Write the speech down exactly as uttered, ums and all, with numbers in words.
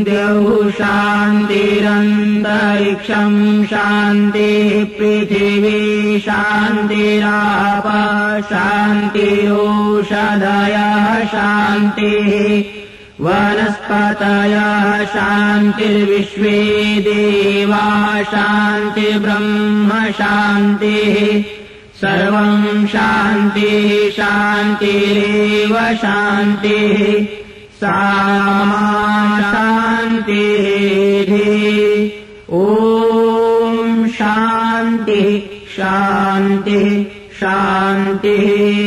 द्यौः शान्तिरन्तरिक्षम् शान्तिः पृथिवी शान्तिराप शान्तिरोषधयः शान्तिः वनस्पतयः शान्तिर्विश्वे देवा शान्तिर्ब्रह्म शान्तिः सर्वम् शान्तिः शान्तिरेव शान्तिः सा शान्तिः। ॐ शान्तिः शान्तिः शान्तिः।